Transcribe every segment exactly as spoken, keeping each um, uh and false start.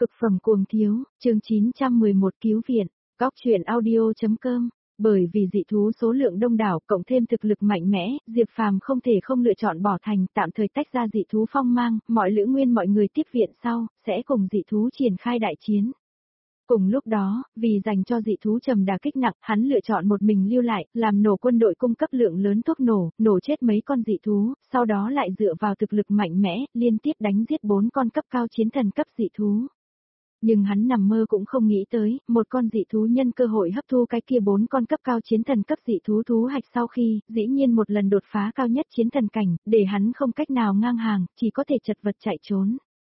Cực phẩm cuồng thiếu, chương chín trăm mười một cứu viện, góc truyện audio.com. Bởi vì dị thú số lượng đông đảo cộng thêm thực lực mạnh mẽ, Diệp Phàm không thể không lựa chọn bỏ thành tạm thời tách ra dị thú phong mang, mọi lữ nguyên mọi người tiếp viện sau, sẽ cùng dị thú triển khai đại chiến. Cùng lúc đó, vì dành cho dị thú trầm đà kích nặng, hắn lựa chọn một mình lưu lại, làm nổ quân đội cung cấp lượng lớn thuốc nổ, nổ chết mấy con dị thú, sau đó lại dựa vào thực lực mạnh mẽ, liên tiếp đánh giết bốn con cấp cao chiến thần cấp dị thú. Nhưng hắn nằm mơ cũng không nghĩ tới, một con dị thú nhân cơ hội hấp thu cái kia bốn con cấp cao chiến thần cấp dị thú thú hạch sau khi, dĩ nhiên một lần đột phá cao nhất chiến thần cảnh, để hắn không cách nào ngang hàng, chỉ có thể chật vật chạy trốn.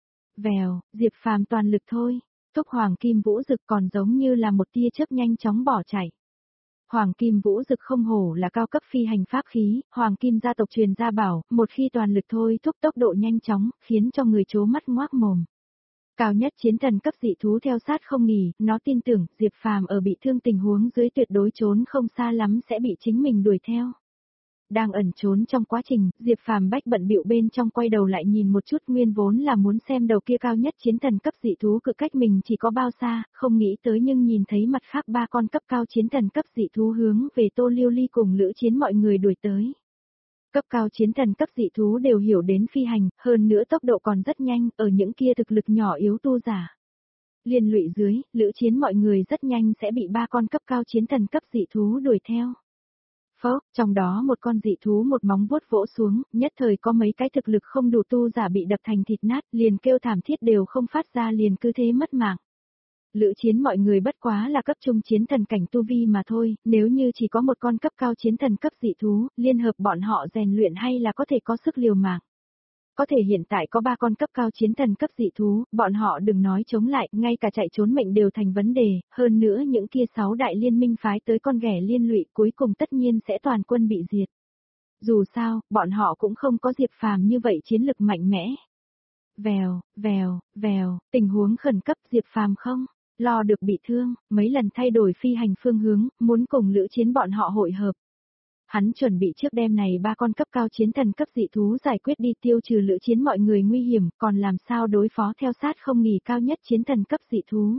Vèo, Diệp Phàm toàn lực thôi, thúc Hoàng Kim Vũ Dực còn giống như là một tia chớp nhanh chóng bỏ chạy. Hoàng Kim Vũ Dực không hổ là cao cấp phi hành pháp khí, Hoàng Kim gia tộc truyền gia bảo, một khi toàn lực thôi thúc tốc độ nhanh chóng, khiến cho người chố mắt ngoác mồm. Cao nhất chiến thần cấp dị thú theo sát không nghỉ, nó tin tưởng Diệp Phàm ở bị thương tình huống dưới tuyệt đối trốn không xa lắm sẽ bị chính mình đuổi theo. Đang ẩn trốn trong quá trình, Diệp Phàm bách bận bịu bên trong quay đầu lại nhìn một chút, nguyên vốn là muốn xem đầu kia cao nhất chiến thần cấp dị thú cực cách mình chỉ có bao xa, không nghĩ tới nhưng nhìn thấy mặt khác ba con cấp cao chiến thần cấp dị thú hướng về Tô Liêu Ly cùng Lữ Chiến mọi người đuổi tới. Cấp cao chiến thần cấp dị thú đều hiểu đến phi hành, hơn nữa tốc độ còn rất nhanh, ở những kia thực lực nhỏ yếu tu giả. Liên lụy dưới, Lữ Chiến mọi người rất nhanh sẽ bị ba con cấp cao chiến thần cấp dị thú đuổi theo. Phốc, trong đó một con dị thú một móng vuốt vỗ xuống, nhất thời có mấy cái thực lực không đủ tu giả bị đập thành thịt nát, liền kêu thảm thiết đều không phát ra liền cứ thế mất mạng. Lữ Chiến mọi người bất quá là cấp trung chiến thần cảnh tu vi mà thôi, nếu như chỉ có một con cấp cao chiến thần cấp dị thú, liên hợp bọn họ rèn luyện hay là có thể có sức liều mạng. Có thể hiện tại có ba con cấp cao chiến thần cấp dị thú, bọn họ đừng nói chống lại, ngay cả chạy trốn mệnh đều thành vấn đề, hơn nữa những kia sáu đại liên minh phái tới con ghẻ liên lụy cuối cùng tất nhiên sẽ toàn quân bị diệt. Dù sao, bọn họ cũng không có Diệp Phàm như vậy chiến lực mạnh mẽ. Vèo, vèo, vèo, tình huống khẩn cấp Diệp Phàm không lo được bị thương, mấy lần thay đổi phi hành phương hướng, muốn cùng Lữ Chiến bọn họ hội hợp. Hắn chuẩn bị trước đêm này ba con cấp cao chiến thần cấp dị thú giải quyết đi tiêu trừ Lữ Chiến mọi người nguy hiểm, còn làm sao đối phó theo sát không nghỉ cao nhất chiến thần cấp dị thú.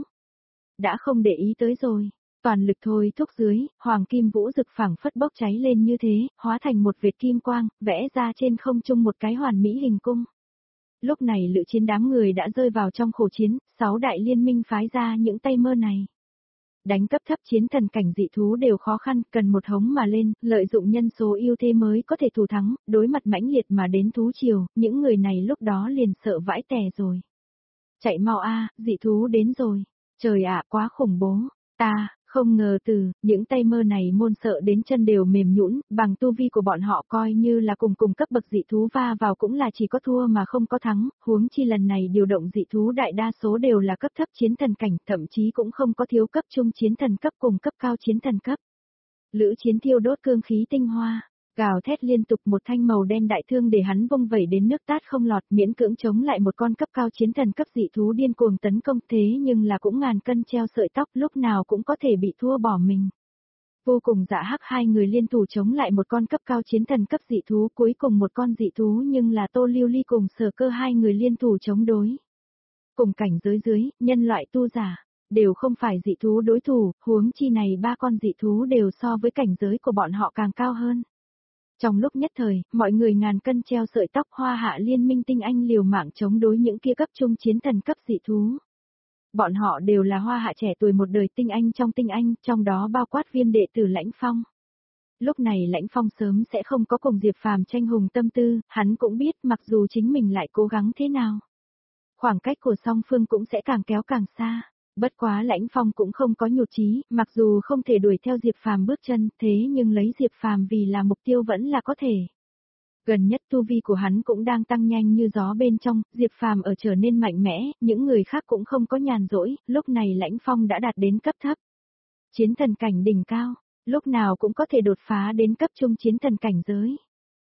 Đã không để ý tới rồi, toàn lực thôi thúc dưới, Hoàng Kim Vũ Dực phảng phất bốc cháy lên như thế, hóa thành một vệt kim quang, vẽ ra trên không trung một cái hoàn mỹ hình cung. Lúc này Lữ Chiến đám người đã rơi vào trong khổ chiến, sáu đại liên minh phái ra những tay mơ này. Đánh cấp thấp chiến thần cảnh dị thú đều khó khăn, cần một hống mà lên, lợi dụng nhân số ưu thế mới có thể thủ thắng, đối mặt mãnh liệt mà đến thú triều, những người này lúc đó liền sợ vãi tè rồi. Chạy mau a, dị thú đến rồi. Trời ạ, quá khủng bố. Ta, không ngờ từ, những tay mơ này môn sợ đến chân đều mềm nhũn, bằng tu vi của bọn họ coi như là cùng cùng cấp bậc dị thú va vào cũng là chỉ có thua mà không có thắng, huống chi lần này điều động dị thú đại đa số đều là cấp thấp chiến thần cảnh, thậm chí cũng không có thiếu cấp trung chiến thần cấp cùng cấp cao chiến thần cấp. Lữ Chiến thiêu đốt cương khí tinh hoa, gào thét liên tục, một thanh màu đen đại thương để hắn vung vẩy đến nước tát không lọt, miễn cưỡng chống lại một con cấp cao chiến thần cấp dị thú điên cuồng tấn công, thế nhưng là cũng ngàn cân treo sợi tóc, lúc nào cũng có thể bị thua bỏ mình. Vô cùng dạ hắc hai người liên thủ chống lại một con cấp cao chiến thần cấp dị thú, cuối cùng một con dị thú nhưng là Tô Liêu Ly cùng Sở Cơ hai người liên thủ chống đối. Cùng cảnh giới dưới, nhân loại tu giả đều không phải dị thú đối thủ, huống chi này ba con dị thú đều so với cảnh giới của bọn họ càng cao hơn. Trong lúc nhất thời, mọi người ngàn cân treo sợi tóc, Hoa Hạ liên minh tinh anh liều mạng chống đối những kia cấp trung chiến thần cấp dị thú. Bọn họ đều là Hoa Hạ trẻ tuổi một đời tinh anh trong tinh anh, trong đó bao quát Viêm đệ tử Lãnh Phong. Lúc này Lãnh Phong sớm sẽ không có cùng Diệp Phàm tranh hùng tâm tư, hắn cũng biết mặc dù chính mình lại cố gắng thế nào, khoảng cách của song phương cũng sẽ càng kéo càng xa. Bất quá Lãnh Phong cũng không có nhụt chí, mặc dù không thể đuổi theo Diệp Phàm bước chân, thế nhưng lấy Diệp Phàm vì là mục tiêu vẫn là có thể. Gần nhất tu vi của hắn cũng đang tăng nhanh như gió bên trong, Diệp Phàm ở trở nên mạnh mẽ, những người khác cũng không có nhàn rỗi, lúc này Lãnh Phong đã đạt đến cấp thấp chiến thần cảnh đỉnh cao, lúc nào cũng có thể đột phá đến cấp trung chiến thần cảnh giới.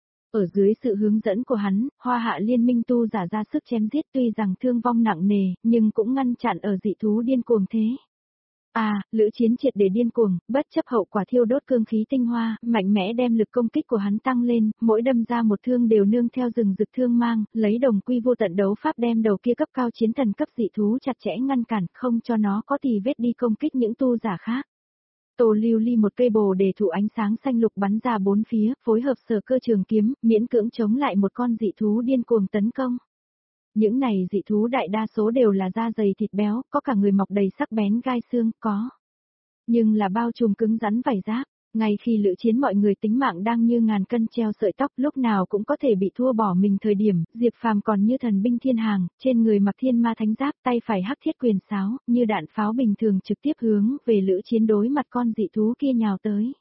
Ở dưới sự hướng dẫn của hắn, Hoa Hạ liên minh tu giả ra sức chém giết, tuy rằng thương vong nặng nề, nhưng cũng ngăn chặn ở dị thú điên cuồng thế. À, Lữ Chiến triệt để điên cuồng, bất chấp hậu quả thiêu đốt cương khí tinh hoa, mạnh mẽ đem lực công kích của hắn tăng lên, mỗi đâm ra một thương đều nương theo rừng rực thương mang, lấy đồng quy vô tận đấu pháp đem đầu kia cấp cao chiến thần cấp dị thú chặt chẽ ngăn cản, không cho nó có tì vết đi công kích những tu giả khác. Tô Lưu Ly một cây bồ đề thụ ánh sáng xanh lục bắn ra bốn phía, phối hợp sở cơ trường kiếm, miễn cưỡng chống lại một con dị thú điên cuồng tấn công. Những này dị thú đại đa số đều là da dày thịt béo, có cả người mọc đầy sắc bén gai xương, có. Nhưng là bao trùm cứng rắn vảy giáp, ngay khi Lữ Chiến mọi người tính mạng đang như ngàn cân treo sợi tóc lúc nào cũng có thể bị thua bỏ mình thời điểm, Diệp Phàm còn như thần binh thiên hàng, trên người mặc thiên ma thánh giáp tay phải hắc thiết quyền sáo, như đạn pháo bình thường trực tiếp hướng về Lữ Chiến đối mặt con dị thú kia nhào tới.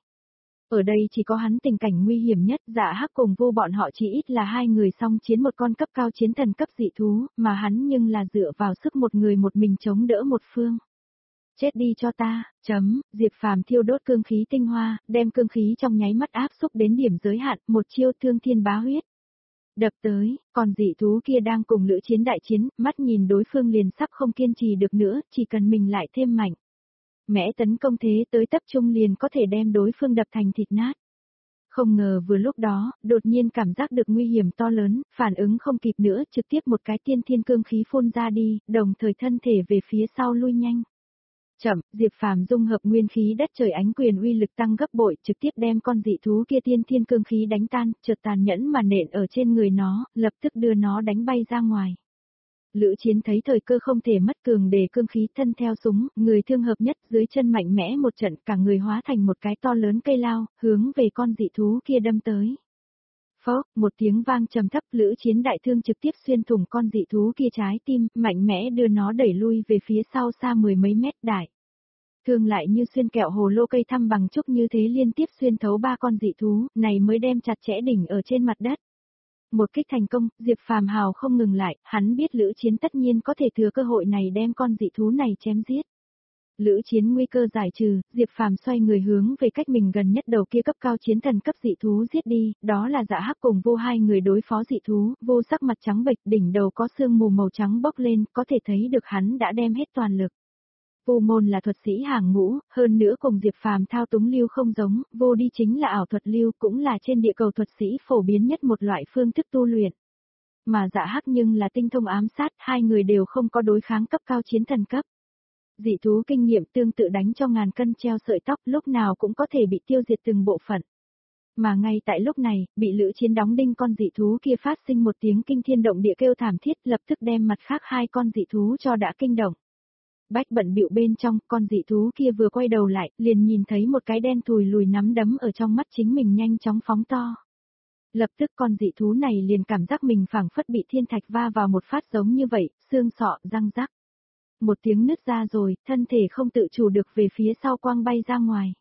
Ở đây chỉ có hắn tình cảnh nguy hiểm nhất, Dạ Hắc cùng Vô bọn họ chỉ ít là hai người song chiến một con cấp cao chiến thần cấp dị thú, mà hắn nhưng là dựa vào sức một người một mình chống đỡ một phương. Chết đi cho ta, chấm, Diệp Phàm thiêu đốt cương khí tinh hoa, đem cương khí trong nháy mắt áp xúc đến điểm giới hạn, một chiêu thương thiên bá huyết. Đập tới, còn dị thú kia đang cùng Lữ Chiến đại chiến, mắt nhìn đối phương liền sắp không kiên trì được nữa, chỉ cần mình lại thêm mạnh. Mẽ tấn công thế tới tập trung liền có thể đem đối phương đập thành thịt nát. Không ngờ vừa lúc đó, đột nhiên cảm giác được nguy hiểm to lớn, phản ứng không kịp nữa, trực tiếp một cái tiên thiên cương khí phun ra đi, đồng thời thân thể về phía sau lui nhanh. Chậm, Diệp Phàm dung hợp nguyên khí đất trời ánh quyền uy lực tăng gấp bội, trực tiếp đem con dị thú kia tiên thiên cương khí đánh tan, chợt tàn nhẫn mà nện ở trên người nó, lập tức đưa nó đánh bay ra ngoài. Lữ Chiến thấy thời cơ không thể mất cường để cương khí thân theo súng, người thương hợp nhất dưới chân mạnh mẽ một trận cả người hóa thành một cái to lớn cây lao, hướng về con dị thú kia đâm tới. Phốc, một tiếng vang trầm thấp, Lữ Chiến đại thương trực tiếp xuyên thủng con dị thú kia trái tim, mạnh mẽ đưa nó đẩy lui về phía sau xa mười mấy mét đại. Thương lại như xuyên kẹo hồ lô cây thăm bằng trúc như thế liên tiếp xuyên thấu ba con dị thú, này mới đem chặt chẽ đỉnh ở trên mặt đất. Một kích thành công, Diệp Phàm hào không ngừng lại, hắn biết Lữ Chiến tất nhiên có thể thừa cơ hội này đem con dị thú này chém giết. Lữ Chiến nguy cơ giải trừ, Diệp Phàm xoay người hướng về cách mình gần nhất đầu kia cấp cao chiến thần cấp dị thú giết đi, đó là Dạ Hắc cùng Vô hai người đối phó dị thú, Vô sắc mặt trắng bệch, đỉnh đầu có sương mù màu trắng bốc lên, có thể thấy được hắn đã đem hết toàn lực. Vô môn là thuật sĩ hàng ngũ, hơn nữa cùng Diệp Phàm thao túng lưu không giống, Vô đi chính là ảo thuật lưu, cũng là trên địa cầu thuật sĩ phổ biến nhất một loại phương thức tu luyện. Mà Dạ Hắc nhưng là tinh thông ám sát, hai người đều không có đối kháng cấp cao chiến thần cấp. Dị thú kinh nghiệm tương tự đánh cho ngàn cân treo sợi tóc, lúc nào cũng có thể bị tiêu diệt từng bộ phận. Mà ngay tại lúc này, bị Lữ Chiến đóng đinh con dị thú kia phát sinh một tiếng kinh thiên động địa kêu thảm thiết, lập tức đem mặt khác hai con dị thú cho đã kinh động. Bách bận bịu bên trong, con dị thú kia vừa quay đầu lại, liền nhìn thấy một cái đen thùi lùi nắm đấm ở trong mắt chính mình nhanh chóng phóng to. Lập tức con dị thú này liền cảm giác mình phảng phất bị thiên thạch va vào một phát giống như vậy, xương sọ, răng rắc. Một tiếng nứt ra rồi, thân thể không tự chủ được về phía sau quang bay ra ngoài.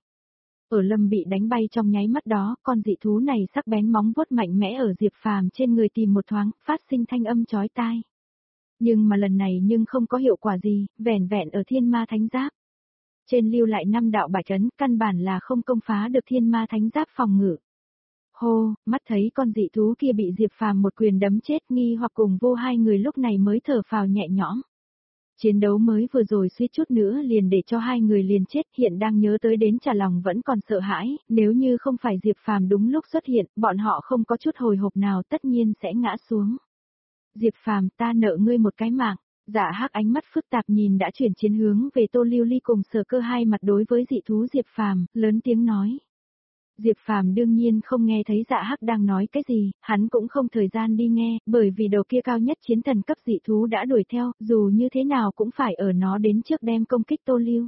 Ở Lâm bị đánh bay trong nháy mắt đó, con dị thú này sắc bén móng vuốt mạnh mẽ ở Diệp Phàm trên người tìm một thoáng, phát sinh thanh âm chói tai. Nhưng mà lần này nhưng không có hiệu quả gì, vẻn vẹn ở thiên ma thánh giáp. Trên lưu lại năm đạo bạch ấn, căn bản là không công phá được thiên ma thánh giáp phòng ngự. Hô, mắt thấy con dị thú kia bị Diệp Phàm một quyền đấm chết, nghi hoặc cùng Vô hai người lúc này mới thở phào nhẹ nhõm. Chiến đấu mới vừa rồi suýt chút nữa liền để cho hai người liền chết, hiện đang nhớ tới đến trả lòng vẫn còn sợ hãi, nếu như không phải Diệp Phàm đúng lúc xuất hiện, bọn họ không có chút hồi hộp nào tất nhiên sẽ ngã xuống. Diệp Phàm, ta nợ ngươi một cái mạng. Dạ Hắc ánh mắt phức tạp nhìn đã chuyển chiến hướng về Tô Lưu Ly cùng Sở Cơ hai mặt đối với dị thú Diệp Phàm, lớn tiếng nói. Diệp Phàm đương nhiên không nghe thấy Dạ Hắc đang nói cái gì, hắn cũng không thời gian đi nghe, bởi vì đầu kia cao nhất chiến thần cấp dị thú đã đuổi theo, dù như thế nào cũng phải ở nó đến trước đem công kích Tô Lưu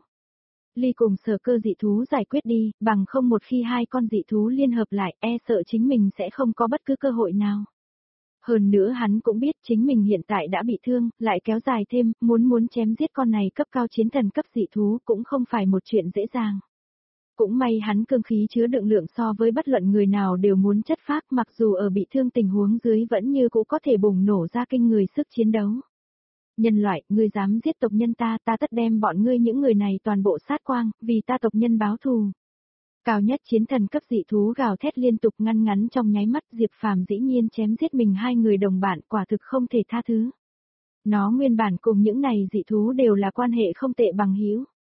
Ly cùng Sở Cơ dị thú giải quyết đi, bằng không một khi hai con dị thú liên hợp lại, e sợ chính mình sẽ không có bất cứ cơ hội nào. Hơn nữa hắn cũng biết chính mình hiện tại đã bị thương, lại kéo dài thêm, muốn muốn chém giết con này cấp cao chiến thần cấp dị thú cũng không phải một chuyện dễ dàng. Cũng may hắn cương khí chứa đựng lượng so với bất luận người nào đều muốn chất phác, mặc dù ở bị thương tình huống dưới vẫn như cũ có thể bùng nổ ra kinh người sức chiến đấu. Nhân loại, ngươi dám giết tộc nhân ta, ta tất đem bọn ngươi những người này toàn bộ sát quang, vì ta tộc nhân báo thù. Cao nhất chiến thần cấp dị thú gào thét liên tục ngăn ngắn trong nháy mắt, Diệp Phàm dĩ nhiên chém giết mình hai người đồng bạn, quả thực không thể tha thứ. Nó nguyên bản cùng những này dị thú đều là quan hệ không tệ bằng hữu.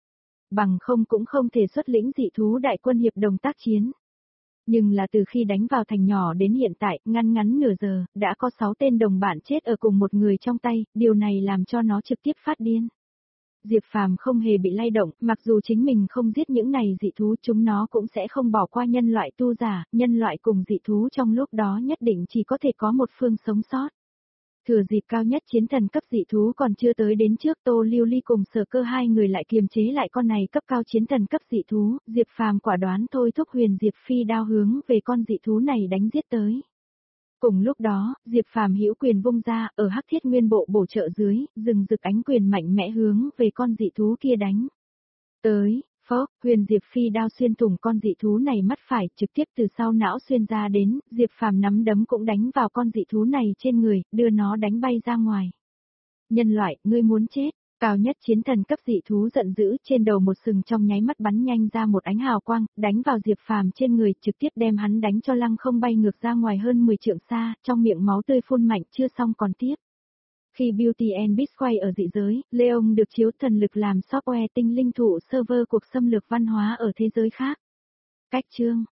bằng không cũng không thể xuất lĩnh dị thú đại quân hiệp đồng tác chiến. Nhưng là từ khi đánh vào thành nhỏ đến hiện tại, ngăn ngắn nửa giờ, đã có sáu tên đồng bạn chết ở cùng một người trong tay, điều này làm cho nó trực tiếp phát điên. Diệp Phàm không hề bị lay động, mặc dù chính mình không giết những này dị thú, chúng nó cũng sẽ không bỏ qua nhân loại tu giả, nhân loại cùng dị thú trong lúc đó nhất định chỉ có thể có một phương sống sót. Thừa dịp cao nhất chiến thần cấp dị thú còn chưa tới đến trước, Tô Lưu Ly cùng Sở Cơ hai người lại kiềm chế lại con này cấp cao chiến thần cấp dị thú, Diệp Phàm quả đoán thôi thúc Huyền Diệp Phi đao hướng về con dị thú này đánh giết tới. Cùng lúc đó, Diệp Phàm hữu quyền vung ra, ở Hắc Thiết Nguyên bộ bổ trợ dưới, rừng rực ánh quyền mạnh mẽ hướng về con dị thú kia đánh. Tới, phốc, Huyền Diệp Phi đao xuyên thủng con dị thú này mắt phải, trực tiếp từ sau não xuyên ra đến, Diệp Phàm nắm đấm cũng đánh vào con dị thú này trên người, đưa nó đánh bay ra ngoài. Nhân loại, ngươi muốn chết. Cao nhất chiến thần cấp dị thú giận dữ, trên đầu một sừng trong nháy mắt bắn nhanh ra một ánh hào quang, đánh vào Diệp Phàm trên người, trực tiếp đem hắn đánh cho lăng không bay ngược ra ngoài hơn mười trượng xa, trong miệng máu tươi phun mạnh, chưa xong còn tiếp. Khi Beauty and Beast quay ở dị giới, Leon được chiếu thần lực làm software tinh linh thụ server cuộc xâm lược văn hóa ở thế giới khác. Cách chương